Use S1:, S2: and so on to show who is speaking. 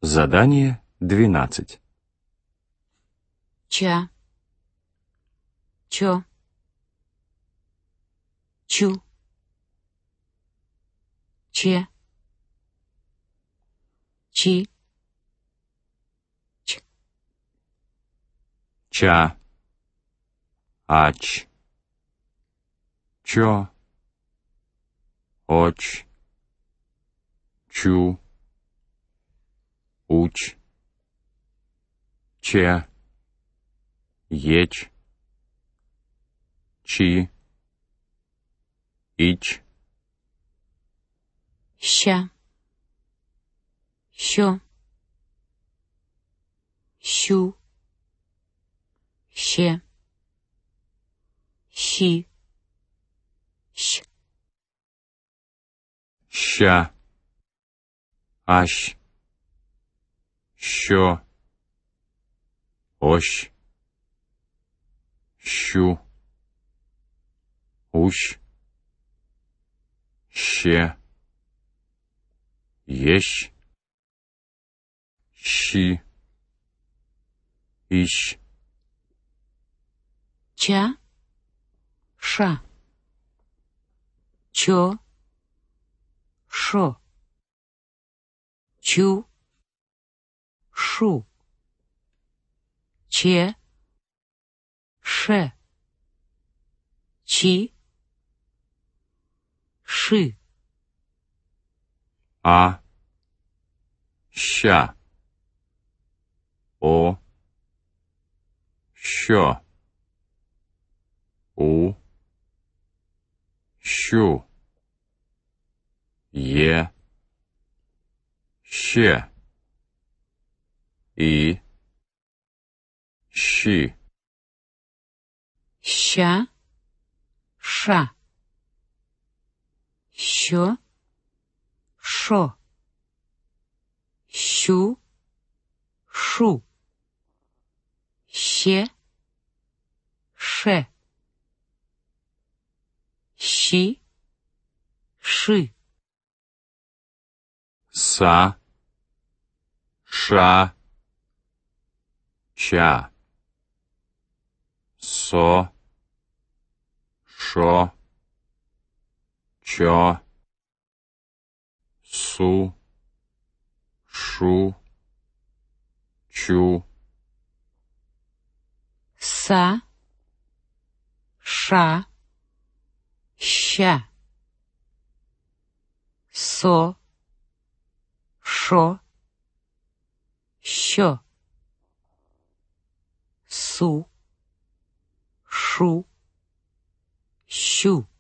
S1: Задание 12.
S2: Ча. Чо. Чу. Че. Чи. Ч.
S1: Ча. Ач. Чо. Оч. Чу. Уч. Че. Еч. Чи. Ич.
S2: Ща. Щё. Щу. Ще. Щи. Щ.
S1: Ща. Ащ. Що. Ощ. Щу. Ущ. Ще. Ещ. Щи. Ищ.
S2: Ча. Ша. Чо. Шо. Чу. Шу. Че. Ше. Чи. Ши.
S1: А. Ща. О. Що. У. Щу. Є. Ще. І. Щі.
S2: Ща. Ша. Що. Шо. Щу. Шу. Ще. Ше. Щи. Ши.
S1: Са. Ша. Ча. Со. Шо. Чо. Су. Шу. Чу.
S2: Са. Ша. Ща. Со. Шо. Що. Су. Шу. Щу.